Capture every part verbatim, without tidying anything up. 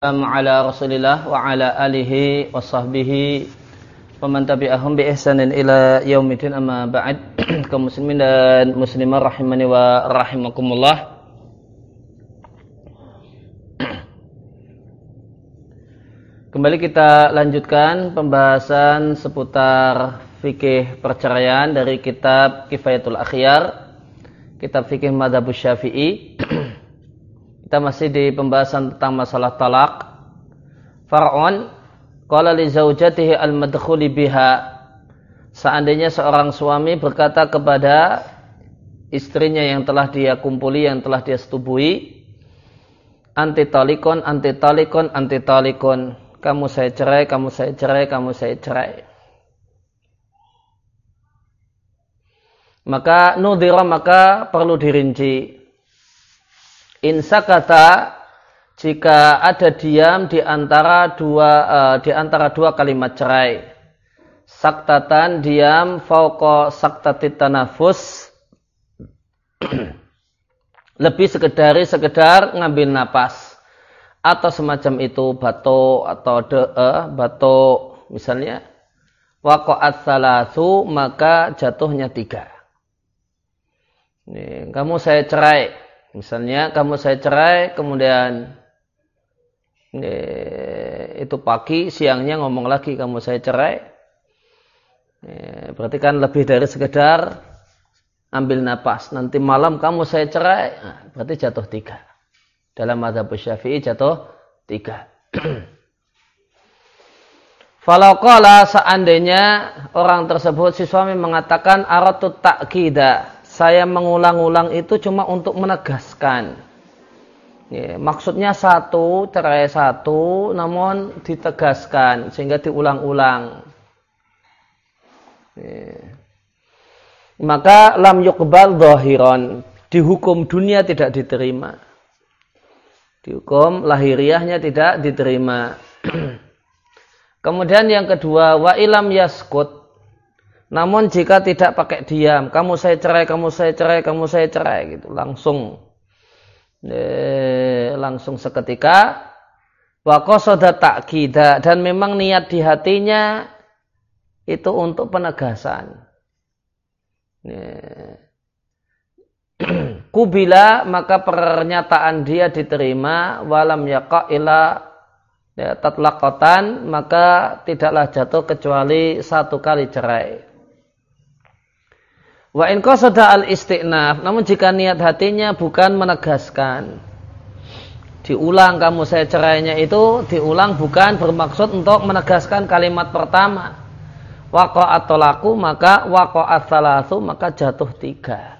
Ala Rasulillah wa ala alihi wa sahbihi wa man tabi'ahum bi ihsanin ila yaumidin, amma ba'd. Kaum muslimin dan muslimah rahimani wa rahimakumullah. Kembali kita lanjutkan pembahasan seputar fikih perceraian dari kitab Kifayatul Akhyar, kitab fikih Madzhab Syafi'i. Kita masih di pembahasan tentang masalah talak. Far'un qala li zaujatihi al-madkhuli biha. Seandainya seorang suami berkata kepada istrinya yang telah dia kumpuli, yang telah dia setubuhi, anti talikon, anti talikon, anti talikon. Kamu saya cerai, kamu saya cerai, kamu saya cerai. Maka nudhira, maka perlu dirinci. Insa kata, jika ada diam di antara dua uh, di antara dua kalimat cerai. Saktatan, diam, fauqa saktatit tanafus. Lebih sekedari sekedar ngambil napas, atau semacam itu, bato atau de uh, bato misalnya. Waqa'at thalathu, maka jatuhnya tiga. Nih, kamu saya cerai. Misalnya kamu saya cerai, kemudian eh, itu pagi, siangnya ngomong lagi kamu saya cerai. Eh, berarti kan lebih dari sekedar ambil napas. Nanti malam kamu saya cerai, nah, berarti jatuh tiga. Dalam Madzhab Syafi'i jatuh tiga. Falau qala, seandainya orang tersebut, si suami mengatakan aratu ta'kida, saya mengulang-ulang itu cuma untuk menegaskan. Ya, maksudnya satu, cerai satu, namun ditegaskan sehingga diulang-ulang. Ya. Maka lam yuqbal dhahiran, dihukum dunia tidak diterima. Dihukum lahiriahnya tidak diterima. Kemudian yang kedua, wa ilam yaskut. Namun jika tidak pakai diam, kamu saya cerai, kamu saya cerai, kamu saya cerai, gitu, langsung, eh, langsung seketika. Wa qasada ta'kida, dan memang niat di hatinya itu untuk penegasan. Eh. Kubila, maka pernyataan dia diterima. Walam yaqa ila ya, tatlaqatan, maka tidaklah jatuh kecuali satu kali cerai. Wa in qasada al-istinaf, namun jika niat hatinya bukan menegaskan, diulang kamu saya cerainya itu diulang bukan bermaksud untuk menegaskan kalimat pertama, waqa'at talaqu, maka waqa'at thalathu, maka jatuh tiga.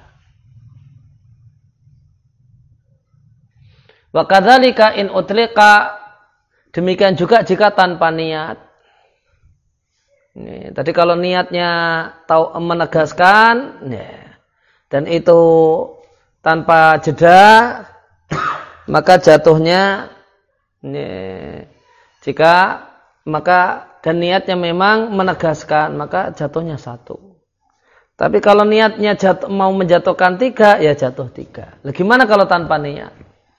Wa kadzalika in utliqa, demikian juga jika tanpa niat. Ini, tadi kalau niatnya tahu menegaskan, ya, dan itu tanpa jeda, maka jatuhnya, ini, jika maka dan niatnya memang menegaskan, maka jatuhnya satu. Tapi kalau niatnya jatuh, mau menjatuhkan tiga, ya jatuh tiga. Lah, gimana kalau tanpa niat?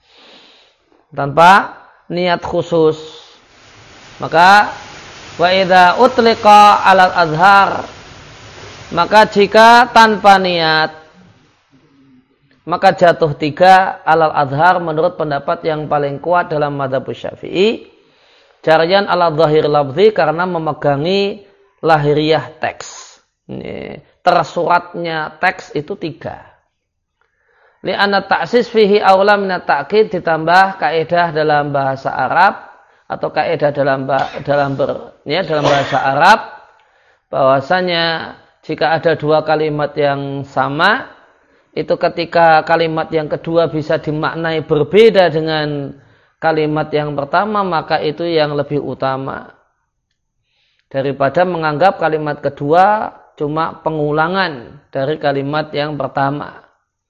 Tanpa niat khusus, maka wa idza utliqa 'alal azhar, maka jika tanpa niat, maka jatuh tiga 'alal azhar menurut pendapat yang paling kuat dalam Madzhab Syafi'i, jarian 'ala zahir lafzi, karena memegangi lahiriah teks. Ini, tersuratnya teks itu tiga. Li'anna ta'sis fihi aula min at-ta'kid, ditambah kaidah dalam bahasa Arab atau kaidah dalam dalam ber, ya, dalam bahasa Arab, bahwasanya jika ada dua kalimat yang sama, itu ketika kalimat yang kedua bisa dimaknai berbeda dengan kalimat yang pertama, maka itu yang lebih utama daripada menganggap kalimat kedua cuma pengulangan dari kalimat yang pertama.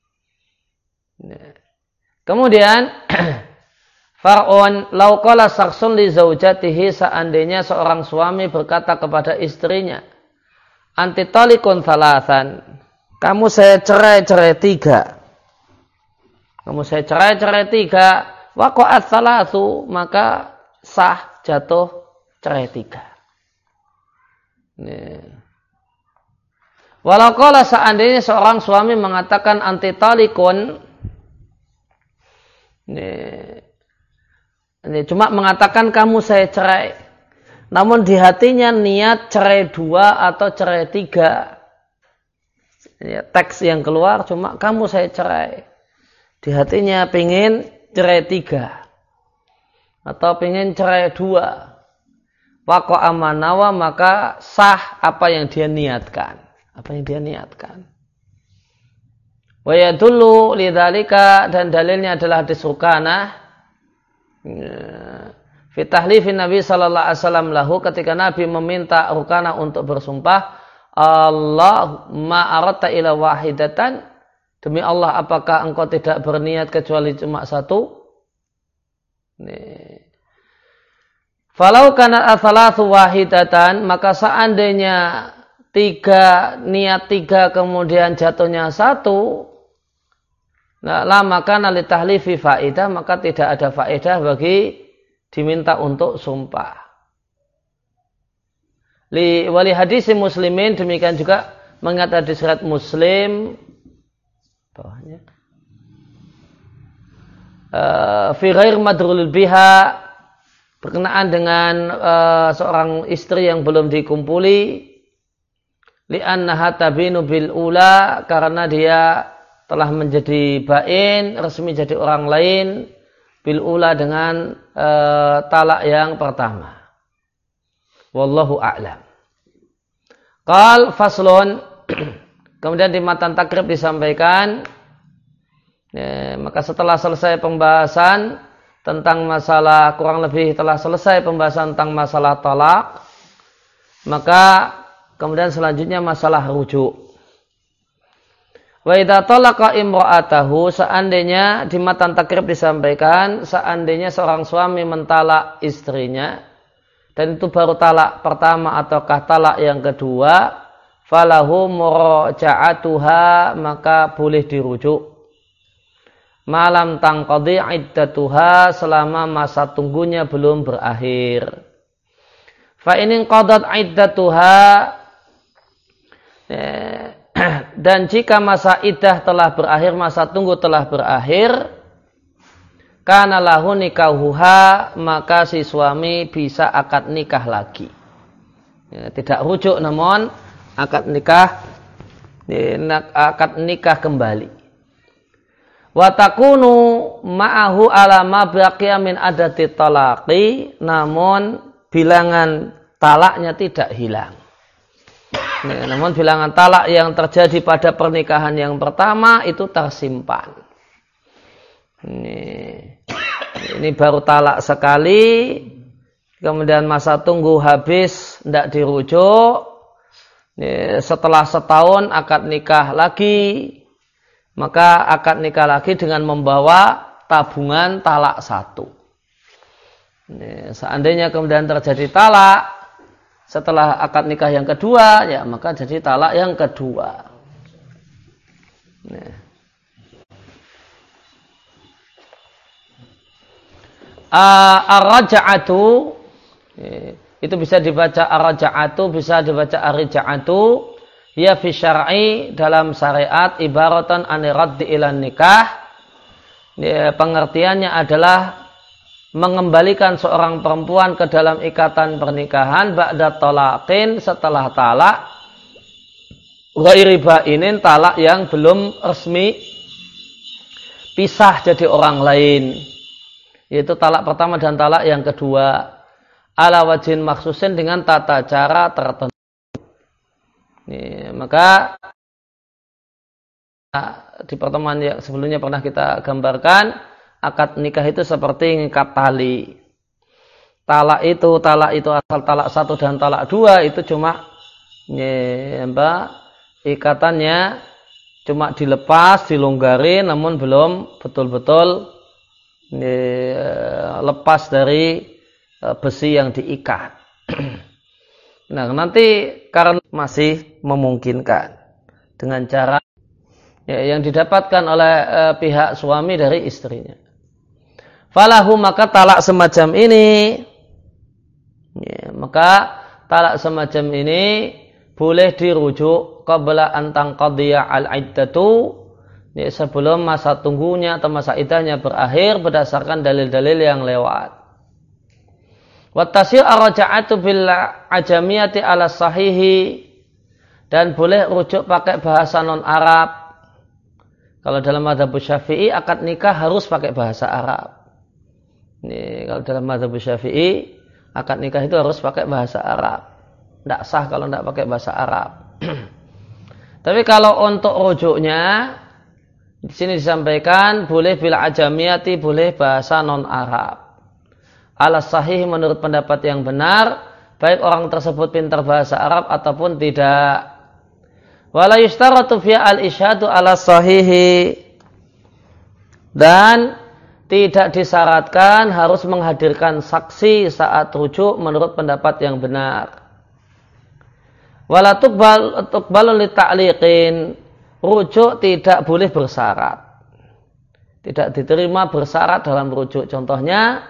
Kemudian Far'un law qala saksun li zaujatihi, seandainya seorang suami berkata kepada istrinya, anti talikun thalathan, kamu saya cerai-cerai tiga. Kamu saya cerai-cerai tiga. Waqa'at thalathu, maka sah jatuh cerai tiga. Walau kala seandainya seorang suami mengatakan anti talikun, ini, ini cuma mengatakan kamu saya cerai, namun di hatinya niat cerai dua atau cerai tiga. Ini, teks yang keluar cuma kamu saya cerai, di hatinya pengen cerai tiga atau pengen cerai dua. Waqa amanawa, maka sah apa yang dia niatkan. Apa yang dia niatkan. Wa yadullu lidzalika, dan dalilnya adalah hadis Rukanah fi tahlifin Nabi sallallahu alaihi wasallam lahu, ketika Nabi meminta Rukanah untuk bersumpah, Allahumma aradta ila wahidatan, demi Allah apakah engkau tidak berniat kecuali cuma satu? Nih. Falau kana atsalatsu wahidatan, maka seandainya tiga, niat tiga kemudian jatuhnya satu, nah, lama kana li tahlifi faidah, maka tidak ada faedah bagi diminta untuk sumpah. Li wali hadis muslimin, demikian juga mengingat hadis riwayat Muslim bawahnya uh, fi ghair madrul biha, berkenaan dengan uh, seorang istri yang belum dikumpuli, li'annaha tabinu bil ula, karena dia telah menjadi bain, resmi jadi orang lain, bil ula dengan uh, talak yang pertama. Wallahu a'lam. Qal faslun, kemudian di matan takrib disampaikan, ya, maka setelah selesai pembahasan tentang masalah, kurang lebih telah selesai pembahasan tentang masalah talak, maka kemudian selanjutnya masalah rujuk. Wa idza talaqa imra'atahu, seandainya di matan takrib disampaikan, seandainya seorang suami mentalak istrinya, dan itu baru talak pertama ataukah talak yang kedua, falahu muraja'atuha, maka boleh dirujuk. Malam tangqadi iddatuha, selama masa tunggunya belum berakhir. Fa in qadat iddatuha, dan jika masa iddah telah berakhir, masa tunggu telah berakhir, kana lahu nikahuha, maka si suami bisa akad nikah lagi. Ya, tidak rujuk namun akad nikah, akad nikah kembali. Wa takunu ma'ahu ala ma baqiya min adati talaqi, namun bilangan talaknya tidak hilang. Nah, namun bilangan talak yang terjadi pada pernikahan yang pertama itu tersimpan. Ini, ini baru talak sekali, kemudian masa tunggu habis, tidak dirujuk. Ini, setelah setahun akad nikah lagi, maka akad nikah lagi dengan membawa tabungan talak satu. Ini, seandainya kemudian terjadi talak setelah akad nikah yang kedua, ya maka jadi talak yang kedua. Ini. Ar-raja'atu, itu bisa dibaca ar-raja'atu, bisa dibaca ar-raja'atu. Ya fi syar'i, dalam syariat, ibaratan aniraddi ilan nikah, ya, pengertiannya adalah mengembalikan seorang perempuan ke dalam ikatan pernikahan ba'da talaqin, setelah talak, ghairi ba'inin, talak yang belum resmi pisah jadi orang lain, yaitu talak pertama dan talak yang kedua, ala wajhin maksusin, dengan tata cara tertentu. Ini, maka di pertemuan yang sebelumnya pernah kita gambarkan, akad nikah itu seperti ngikat tali. Talak itu, talak itu asal talak satu dan talak dua itu cuma ya, apa, ikatannya cuma dilepas, dilonggarin, namun belum betul-betul ya, lepas dari besi yang diikat. Nah, nanti karena masih memungkinkan dengan cara ya, yang didapatkan oleh e, pihak suami dari istrinya. Falahu, maka talak semacam ini Ya, maka talak semacam ini boleh dirujuk qabla an tanqadhiya al-iddatu, ya, sebelum masa tunggunya atau masa iddahnya berakhir berdasarkan dalil-dalil yang lewat. Wa tasir ar-raja'atu bil ajamiyati ala sahihi, dan boleh rujuk pakai bahasa non-Arab. Kalau dalam mazhab Syafi'i akad nikah harus pakai bahasa Arab. Ini kalau dalam mazhab Syafi'i akad nikah itu harus pakai bahasa Arab. Tidak sah kalau tidak pakai bahasa Arab. Tapi kalau untuk rujuknya di sini disampaikan boleh bil ajamiyati, boleh bahasa non-Arab. Ala sahih menurut pendapat yang benar, baik orang tersebut pintar bahasa Arab ataupun tidak. Wala yustaratu fi al-isyhadu ala sahihi, dan tidak disyaratkan harus menghadirkan saksi saat rujuk menurut pendapat yang benar. Wala tuqbal tuqbalu li ta'liqin, rujuk tidak boleh bersyarat. Tidak diterima bersyarat dalam rujuk. Contohnya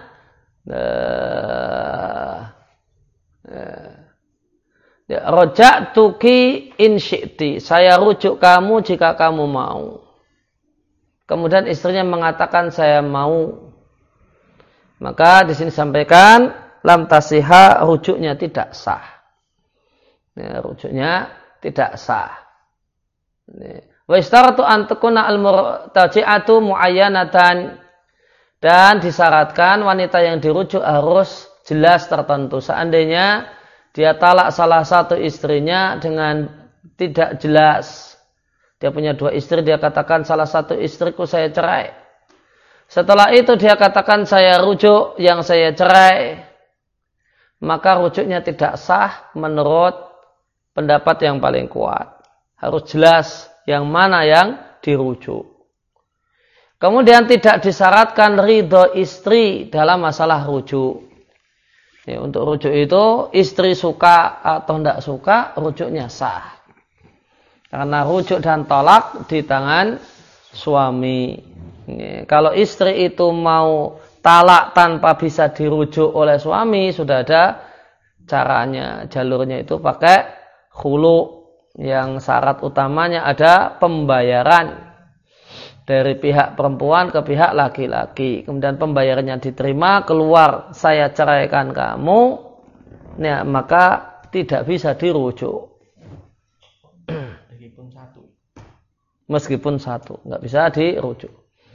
uh, uh, ya, roja'tuki in syi'ti, saya rujuk kamu jika kamu mau. Kemudian istrinya mengatakan saya mau. Maka di sini sampaikan lam tasihha, rujuknya tidak sah. Ya, rujuknya tidak sah. Wa istaratu an takuna al-murtaji'atu muayyanatan, dan disyaratkan wanita yang dirujuk harus jelas tertentu. Seandainya dia talak salah satu istrinya dengan tidak jelas, dia punya dua istri, dia katakan salah satu istriku saya cerai. Setelah itu dia katakan saya rujuk yang saya cerai, maka rujuknya tidak sah menurut pendapat yang paling kuat. Harus jelas yang mana yang dirujuk. Kemudian tidak disyaratkan ridho istri dalam masalah rujuk. Ya, untuk rujuk itu istri suka atau tidak suka, rujuknya sah. Karena rujuk dan tolak di tangan suami. Ya, kalau istri itu mau talak tanpa bisa dirujuk oleh suami, sudah ada caranya. Jalurnya itu pakai khulu, yang syarat utamanya ada pembayaran dari pihak perempuan ke pihak laki-laki. Kemudian pembayarannya diterima, keluar saya ceraikan kamu, ya, maka tidak bisa dirujuk. Meskipun satu. Meskipun satu, nggak bisa dirujuk.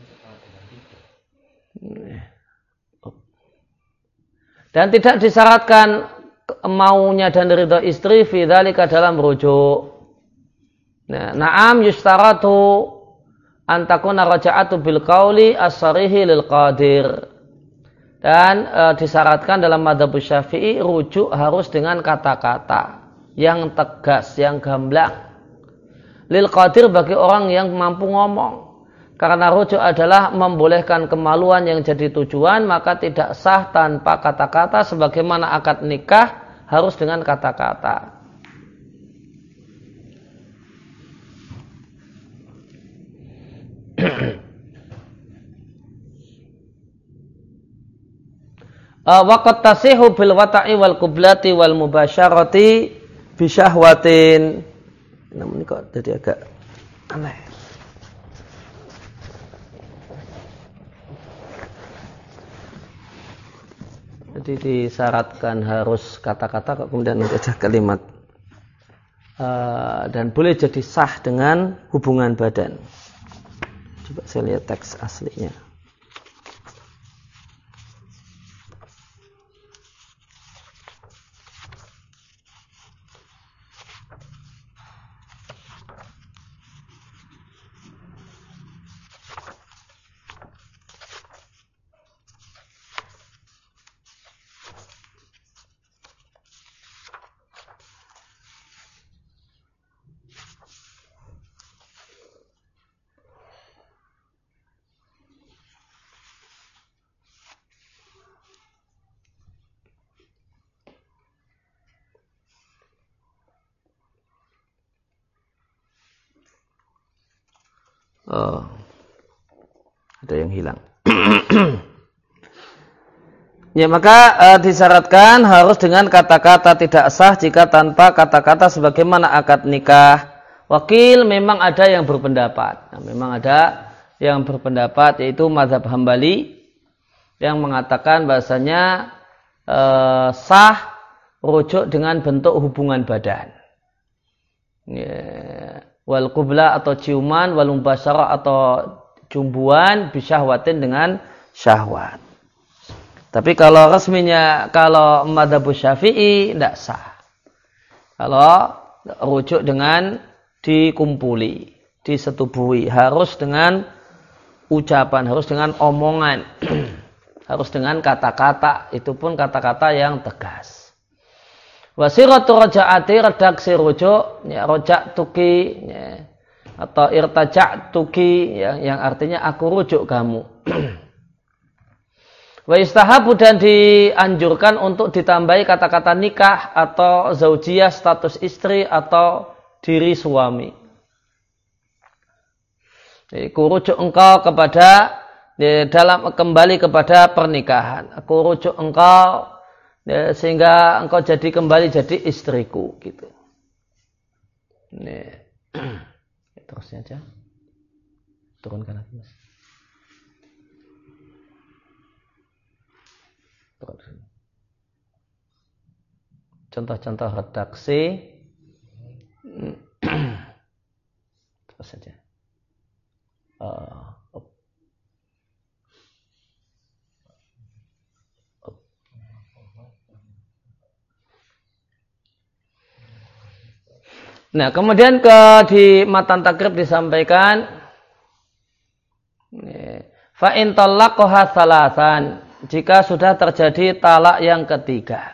Dan tidak disyaratkan maunya dan ridha istri fi dzalika dalam rujuk. Nah, na'am yustaratu antakuna raja'atu bil qauli as-sarihi lil qadir, dan e, disyaratkan dalam mazhab Syafi'i rujuk harus dengan kata-kata yang tegas, yang gamblang, lil qadir bagi orang yang mampu ngomong. Karena rujuk adalah membolehkan kemaluan yang jadi tujuan, maka tidak sah tanpa kata-kata, sebagaimana akad nikah harus dengan kata-kata. Waqat tasihu bil wata'i wal kublati wal mubasyarati bisyahwatin. Namun ini kok jadi agak aneh. Jadi disyaratkan harus kata-kata, kok kemudian ada kalimat uh, dan boleh jadi sah dengan hubungan badan. Coba saya lihat teks aslinya. Oh, ada yang hilang. Ya, maka e, disyaratkan harus dengan kata-kata tidak sah jika tanpa kata-kata sebagaimana akad nikah. Wakil memang ada yang berpendapat. Nah, memang ada yang berpendapat yaitu mazhab Hambali yang mengatakan bahasanya e, sah rujuk dengan bentuk hubungan badan. Ya, wal qubla atau ciuman, wal mubasyarah atau cumbuan bisyahwatin dengan syahwat. Tapi kalau resminya, kalau mazhab Syafi'i tidak sah. Kalau rujuk dengan dikumpuli, disetubuhi, harus dengan ucapan, harus dengan omongan, harus dengan kata-kata, itu pun kata-kata yang tegas. Wasiratu raja'ati, redaksi rujuk, ya, rojak tuki, ya, atau irtajak tuki, ya, yang artinya aku rujuk kamu. Wa istahabu, dan dianjurkan untuk ditambahi kata-kata nikah atau zaujiyah, status istri atau diri suami. Jadi, aku rujuk engkau kepada ya, dalam kembali kepada pernikahan. Aku rujuk engkau ya, sehingga engkau jadi kembali jadi istriku gitu. Ini terusnya aja. Turunkan lagi, Mas. Contoh-contoh redaksi terus saja. Uh, up. Up. Nah, kemudian ke di matan takrib disampaikan fa in talaqaha salasan, jika sudah terjadi talak yang ketiga.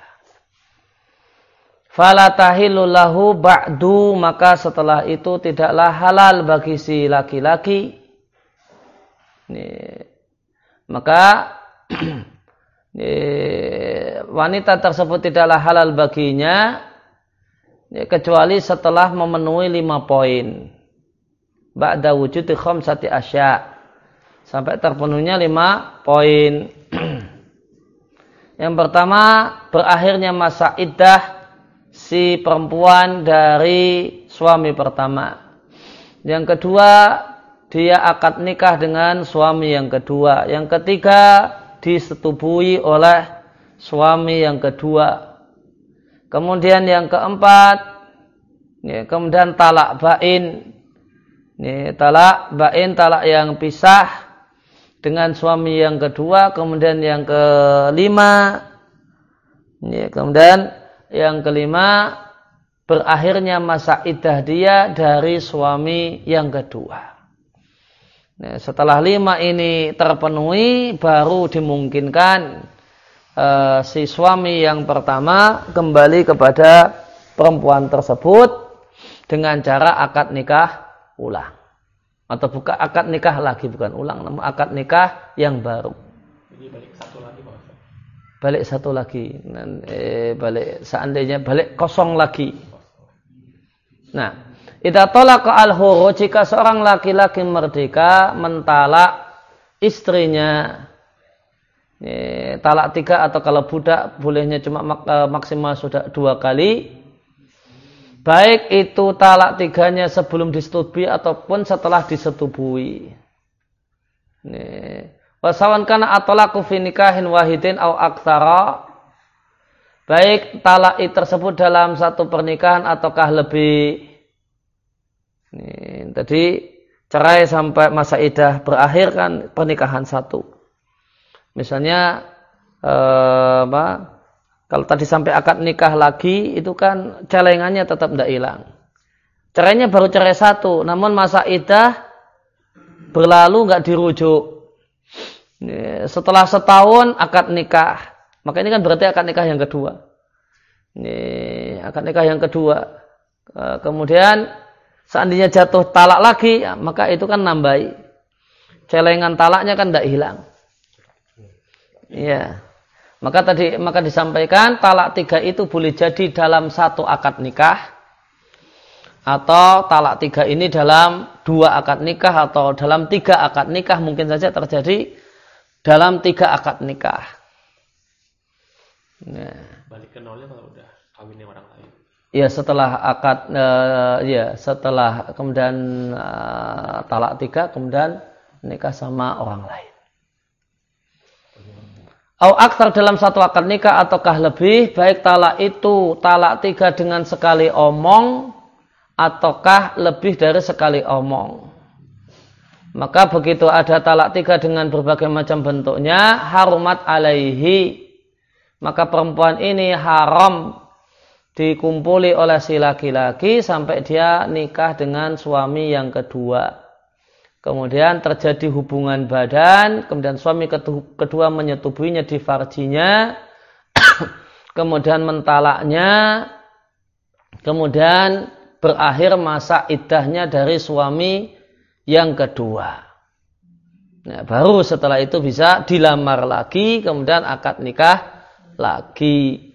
Fala tahillu lahu ba'du, maka setelah itu tidaklah halal bagi si laki-laki. Ini, maka ini, wanita tersebut tidaklah halal baginya ini, kecuali setelah memenuhi lima poin. Ba'da wujudi khamsati asya, sampai terpenuhnya lima poin. Yang pertama, berakhirnya masa iddah si perempuan dari suami pertama. Yang kedua, dia akad nikah dengan suami yang kedua. Yang ketiga, disetubui oleh suami yang kedua. Kemudian yang keempat, ya, kemudian talak bain. Ya, talak bain, talak yang pisah dengan suami yang kedua. Kemudian yang kelima, ya, kemudian yang kelima, berakhirnya masa iddah dia dari suami yang kedua. Nah, setelah lima ini terpenuhi, baru dimungkinkan uh, si suami yang pertama kembali kepada perempuan tersebut dengan cara akad nikah ulang. Atau bukan akad nikah lagi, bukan ulang, namun akad nikah yang baru. Jadi balik satu lagi, Pak. Balik satu lagi. Eh, balik seandainya balik kosong lagi. Nah, idza talaqa al-huru, jika seorang laki-laki merdeka mentalak istrinya, eh, talak tiga, atau kalau budak bolehnya cuma maksimal sudah dua kali. Baik itu talak tiganya sebelum disetubui ataupun setelah disetubui. Wasawan kana at-talaqu fi nikahin wahidin au aktsara. Baik talak tersebut dalam satu pernikahan ataukah lebih. Ini, tadi cerai sampai masa iddah berakhir kan pernikahan satu. Misalnya eh, apa? Kalau tadi sampai akad nikah lagi, itu kan celengannya tetap tidak hilang. Cerainya baru cerai satu, namun masa iddah berlalu nggak dirujuk. Setelah setahun akad nikah, maka ini kan berarti akad nikah yang kedua. Ini akad nikah yang kedua. Kemudian seandainya jatuh talak lagi, maka itu kan nambahi. Celengan talaknya kan tidak hilang. Iya. Maka tadi maka disampaikan talak tiga itu boleh jadi dalam satu akad nikah, atau talak tiga ini dalam dua akad nikah, atau dalam tiga akad nikah, mungkin saja terjadi dalam tiga akad nikah. Nah. Balik ke nolnya kalau udah kawinnya orang lain. Ya setelah akad, uh, ya setelah kemudian uh, talak tiga, kemudian nikah sama orang lain. Au aktsar dalam satu akad nikah ataukah lebih, baik talak itu talak tiga dengan sekali omong ataukah lebih dari sekali omong. Maka begitu ada talak tiga dengan berbagai macam bentuknya, harumat alaihi. Maka perempuan ini haram dikumpuli oleh si laki-laki sampai dia nikah dengan suami yang kedua. Kemudian terjadi hubungan badan, kemudian suami kedua menyetubuhinya di farjinya, kemudian mentalaknya, kemudian berakhir masa iddahnya dari suami yang kedua. Nah, baru setelah itu bisa dilamar lagi, kemudian akad nikah lagi.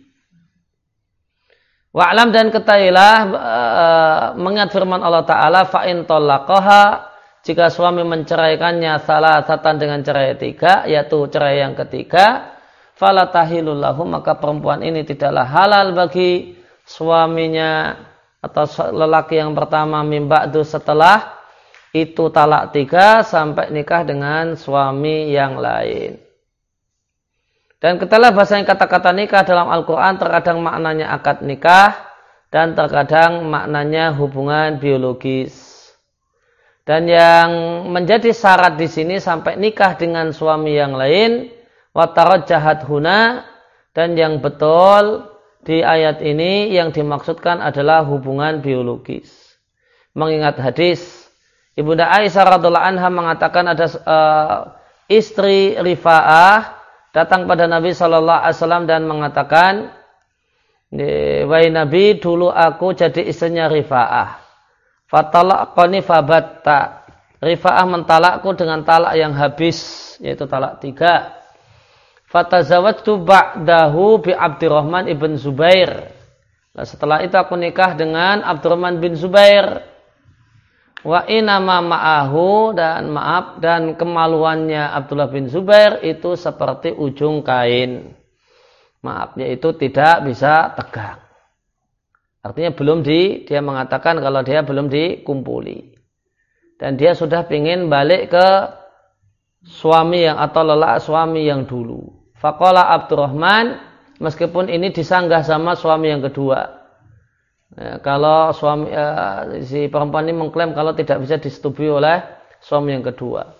Wa'lam dan ketahuilah uh, mengingat firman Allah Ta'ala fa'in tolaqaha, jika suami menceraikannya salah satan dengan cerai tiga, yaitu cerai yang ketiga, fala tahilul lahu, maka perempuan ini tidaklah halal bagi suaminya atau lelaki yang pertama min ba'du setelah itu talak tiga sampai nikah dengan suami yang lain. Dan ketahuilah bahasanya kata-kata nikah dalam Al-Quran terkadang maknanya akad nikah dan terkadang maknanya hubungan biologis. Dan yang menjadi syarat di sini sampai nikah dengan suami yang lain, watarajjahat huna, dan yang betul di ayat ini yang dimaksudkan adalah hubungan biologis. Mengingat hadis Ibunda Aisyah radhiallahu anha mengatakan ada uh, istri Rifa'ah datang pada Nabi Shallallahu Alaihi Wasallam dan mengatakan, wahai Nabi, dulu aku jadi istrinya Rifa'ah. Fatalaqani fabatta. Rifa'ah mentalakku dengan talak yang habis, yaitu talak tiga. Fatazawajtu ba'dahu bi Abdurrahman ibn Zubair. Nah, setelah itu aku nikah dengan Abdurrahman bin Zubair. Wa inama ma'ahu, dan maaf, dan kemaluannya Abdullah bin Zubair itu seperti ujung kain. Maafnya itu tidak bisa tegang. Artinya belum di, dia mengatakan kalau dia belum dikumpuli. Dan dia sudah ingin balik ke suami yang atau lelaki suami yang dulu. Faqala Abdurrahman, meskipun ini disanggah sama suami yang kedua. Ya, kalau suami eh, si perempuan ini mengklaim kalau tidak bisa disetujui oleh suami yang kedua.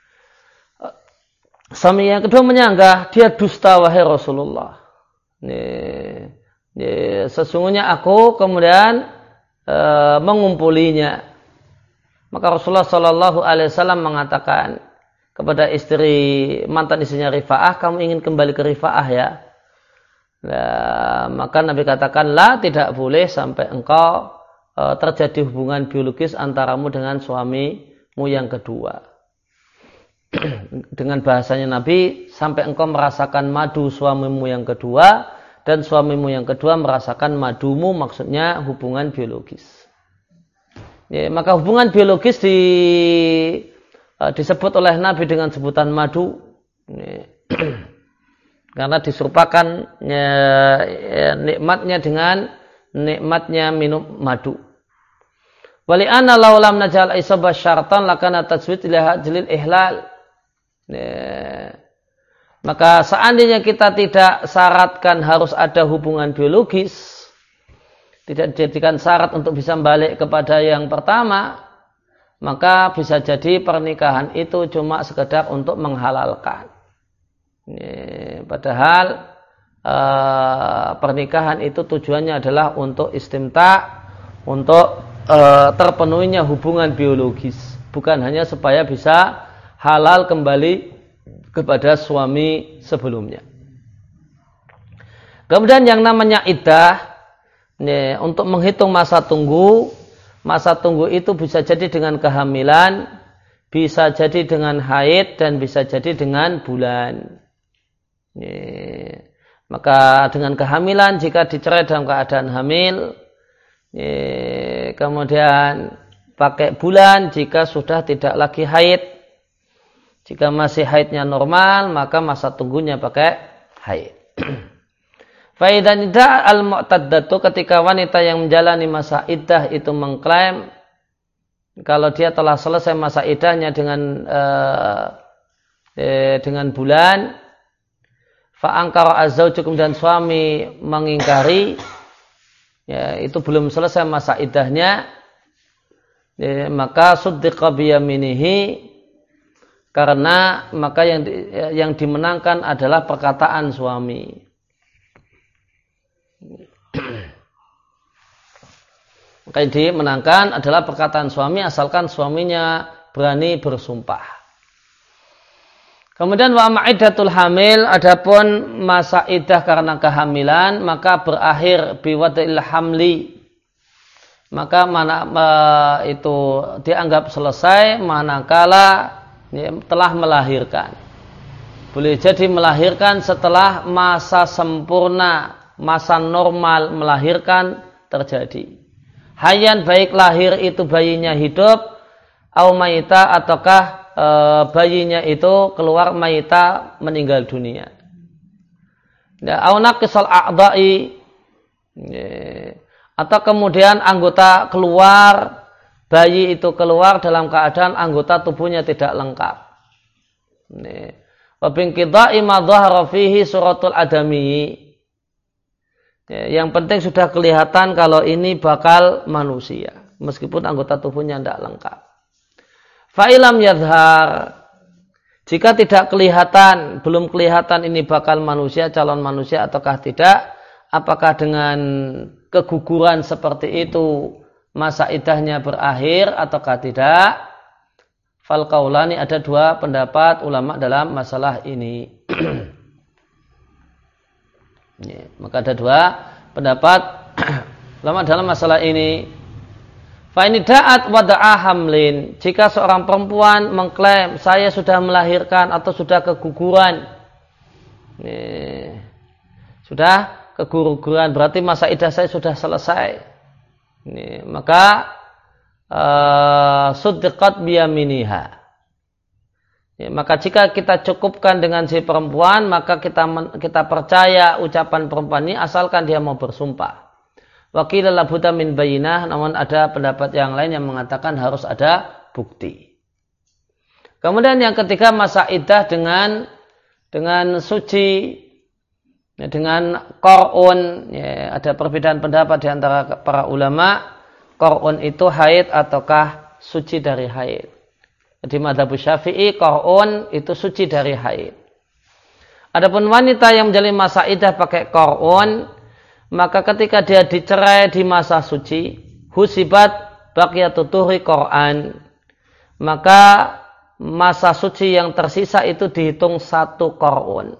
Suami yang kedua menyanggah, dia dusta wahai Rasulullah. Nih. Ya, sesungguhnya aku kemudian e, mengumpulinya. Maka Rasulullah Shallallahu Alaihi Wasallam mengatakan kepada istri mantan istrinya Rifa'ah, kamu ingin kembali ke Rifa'ah ya? Nah, maka Nabi katakan, lah, tidak boleh sampai engkau e, terjadi hubungan biologis antaramu dengan suamimu yang kedua. Dengan bahasanya Nabi, sampai engkau merasakan madu suamimu yang kedua, dan suamimu yang kedua merasakan madumu, maksudnya hubungan biologis. Ya, maka hubungan biologis di, uh, disebut oleh Nabi dengan sebutan madu, ya, karena diserupakan ya, ya, nikmatnya dengan nikmatnya minum madu. Wali anna laulam najal isabah syartan lakana tajwid ila jalil ihlal. Ya. Maka seandainya kita tidak syaratkan harus ada hubungan biologis, tidak dijadikan syarat untuk bisa balik kepada yang pertama, maka bisa jadi pernikahan itu cuma sekedar untuk menghalalkan. Ini, padahal eh, pernikahan itu tujuannya adalah untuk istimta, untuk eh, terpenuhinya hubungan biologis, bukan hanya supaya bisa halal kembali kepada suami sebelumnya. Kemudian yang namanya iddah, nih, untuk menghitung masa tunggu, masa tunggu itu bisa jadi dengan kehamilan, bisa jadi dengan haid, dan bisa jadi dengan bulan. Nih, maka dengan kehamilan, jika dicerai dalam keadaan hamil, nih, kemudian pakai bulan jika sudah tidak lagi haid. Jika masih haidnya normal, maka masa tunggunya pakai haid. Fa idza nida al-mu'taddatu, ketika wanita yang menjalani masa iddah itu mengklaim kalau dia telah selesai masa iddahnya dengan uh, eh, dengan bulan, fa angkara az-zauj, kemudian suami mengingkari, ya, itu belum selesai masa iddahnya, ya, maka suddiqa biyaminihi, karena maka yang yang dimenangkan adalah perkataan suami. Maka yang dimenangkan adalah perkataan suami asalkan suaminya berani bersumpah. Kemudian wa ma'iddatul hamil, adapun masa iddah karena kehamilan maka berakhir biwadil hamli. Maka mana itu dianggap selesai manakala ya, telah melahirkan. Boleh jadi melahirkan setelah masa sempurna, masa normal melahirkan terjadi. Hayyan, baik lahir itu bayinya hidup, au mayita, ataukah e, bayinya itu keluar mayita, meninggal dunia. Ya, au naqisal a'dha'i, ya, atau kemudian anggota keluar, bayi itu keluar dalam keadaan anggota tubuhnya tidak lengkap. Wa binqidha'i ma dhahara fihi suratul adami. Yang penting sudah kelihatan kalau ini bakal manusia, meskipun anggota tubuhnya tidak lengkap. Fa ilam yadhhar, jika tidak kelihatan, belum kelihatan ini bakal manusia, calon manusia ataukah tidak, apakah dengan keguguran seperti itu masa iddahnya berakhir ataukah tidak? Fal qaulani, ada dua pendapat ulama dalam masalah ini. Ya, maka ada dua pendapat ulama dalam masalah ini. Fa ini da'at wada'a hamlin, jika seorang perempuan mengklaim saya sudah melahirkan atau sudah keguguran, ya, sudah keguguran berarti masa iddah saya sudah selesai, ya, maka uh, suddiqat biyaminiha. Ya, maka jika kita cukupkan dengan si perempuan, maka kita kita percaya ucapan perempuan ini asalkan dia mau bersumpah. Wakil la budda min bayinah, namun ada pendapat yang lain yang mengatakan harus ada bukti. Kemudian yang ketiga masa iddah dengan dengan suci, ya, dengan qur'un, ya, ada perbedaan pendapat di antara para ulama, qur'un itu haid ataukah suci dari haid. Di mazhab Syafi'i, qur'un itu suci dari haid. Adapun wanita yang menjalani masa iddah pakai qur'un, maka ketika dia dicerai di masa suci, husibat baqiyatu tuhri qur'an, maka masa suci yang tersisa itu dihitung satu qur'un.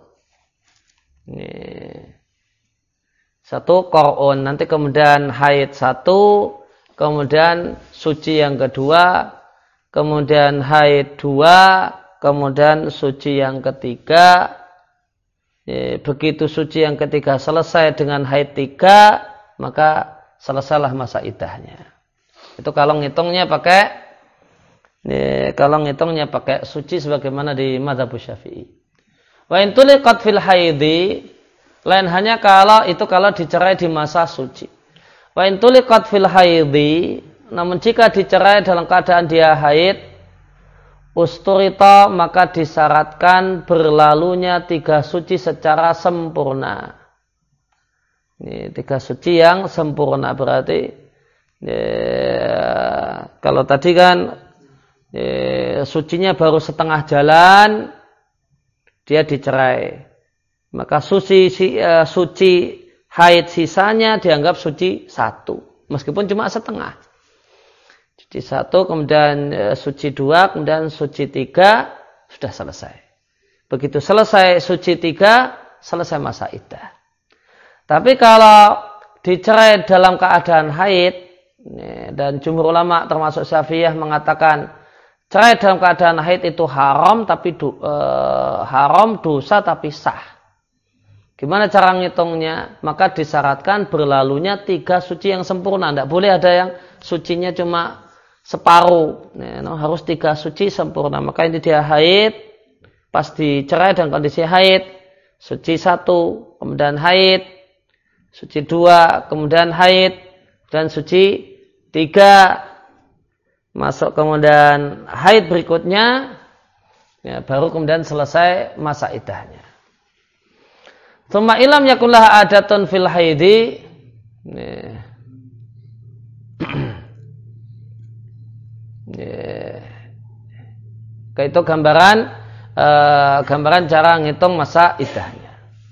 Ini satu qur'un, nanti kemudian haid satu, kemudian suci yang kedua, kemudian haid dua, kemudian suci yang ketiga. Ya, begitu suci yang ketiga selesai dengan haid tiga, maka selesailah masa iddahnya. Itu kalau ngitungnya pakai, ya, kalau ngitungnya pakai suci sebagaimana di mazhab Syafi'i. Wa in tuliqat fil haidhi, lain hanya kalau itu kalau dicerai di masa suci. Wa in tuliqat fil haidhi, namun jika dicerai dalam keadaan dia haid, usturita, maka disyaratkan berlalunya tiga suci secara sempurna. Ini tiga suci yang sempurna berarti ya, kalau tadi kan ya, sucinya baru setengah jalan dia dicerai, maka suci uh, suci haid sisanya dianggap suci satu, meskipun cuma setengah. Suci satu, kemudian e, suci dua, kemudian suci tiga, sudah selesai. Begitu selesai suci tiga, selesai masa iddah. Tapi kalau dicerai dalam keadaan haid, dan jumhur ulama termasuk Syafi'iyah mengatakan cerai dalam keadaan haid itu haram, tapi do, e, haram dosa tapi sah. Gimana cara ngitungnya? Maka disyaratkan berlalunya tiga suci yang sempurna. Tidak boleh ada yang sucinya cuma separuh, ya, no, harus tiga suci sempurna. Maka ini dia haid, pas dicerai dan kondisi haid, suci satu, kemudian haid, suci dua, kemudian haid dan suci tiga, masuk kemudian haid berikutnya, ya, baru kemudian selesai masa iddahnya. Tsumma ilam yakullah adatun fil haidi, ya. Ya. Itu gambaran uh, gambaran cara ngitung masa iddahnya.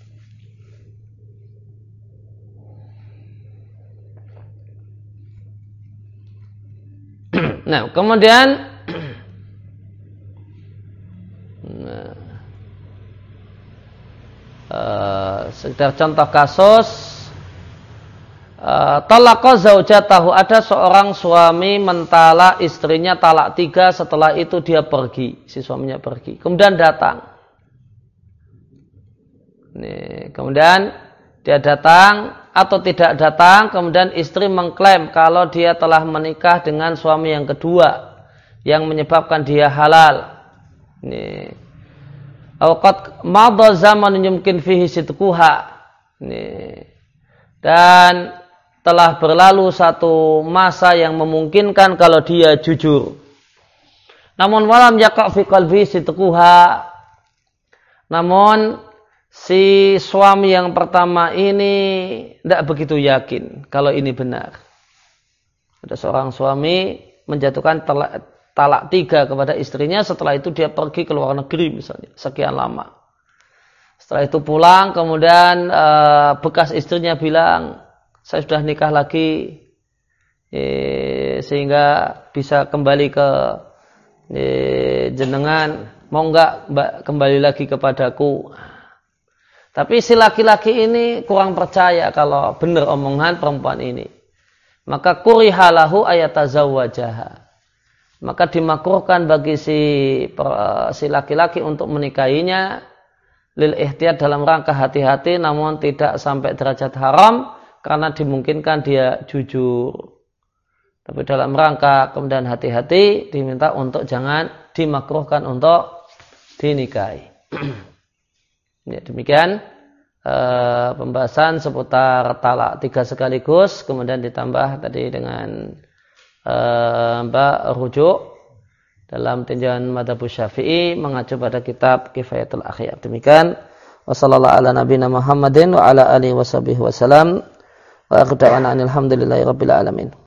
Nah, kemudian nah, uh, sekedar contoh kasus, uh, talaqa zaujatahu, ada seorang suami mentala istrinya talak tiga, setelah itu dia pergi, si suaminya pergi, kemudian datang. Nih, kemudian dia datang atau tidak datang, kemudian istri mengklaim kalau dia telah menikah dengan suami yang kedua yang menyebabkan dia halal. Ini awqat madha zaman yumkin fihi sidquha. Ini dan telah berlalu satu masa yang memungkinkan kalau dia jujur. Namun walam yaqa fi qalbi sidquha. Namun si suami yang pertama ini tidak begitu yakin kalau ini benar. Ada seorang suami menjatuhkan talak, talak tiga kepada istrinya, setelah itu dia pergi ke luar negeri misalnya, sekian lama. Setelah itu pulang, kemudian e, bekas istrinya bilang, saya sudah nikah lagi, e, sehingga bisa kembali ke e, jenengan, mau enggak kembali lagi kepadaku. Tapi si laki-laki ini kurang percaya kalau benar omongan perempuan ini. Maka kurihalahu ayatazawwajaha. Maka dimakruhkan bagi si si laki-laki untuk menikahinya lil ihtiyat, dalam rangka hati-hati, namun tidak sampai derajat haram karena dimungkinkan dia jujur. Tapi dalam rangka kemudian hati-hati, diminta untuk jangan dimakruhkan untuk dinikahi. Ya, demikian uh, pembahasan seputar talak tiga sekaligus, kemudian ditambah tadi dengan uh, Mbak rujuk dalam tinjauan madhab Syafi'i mengacu pada kitab Kifayatul Akhyar. Demikian wa sallallahu ala nabiyina Muhammadin wa ala alihi washabihi wasallam wa aqda'ana alhamdulillahi rabbil alamin.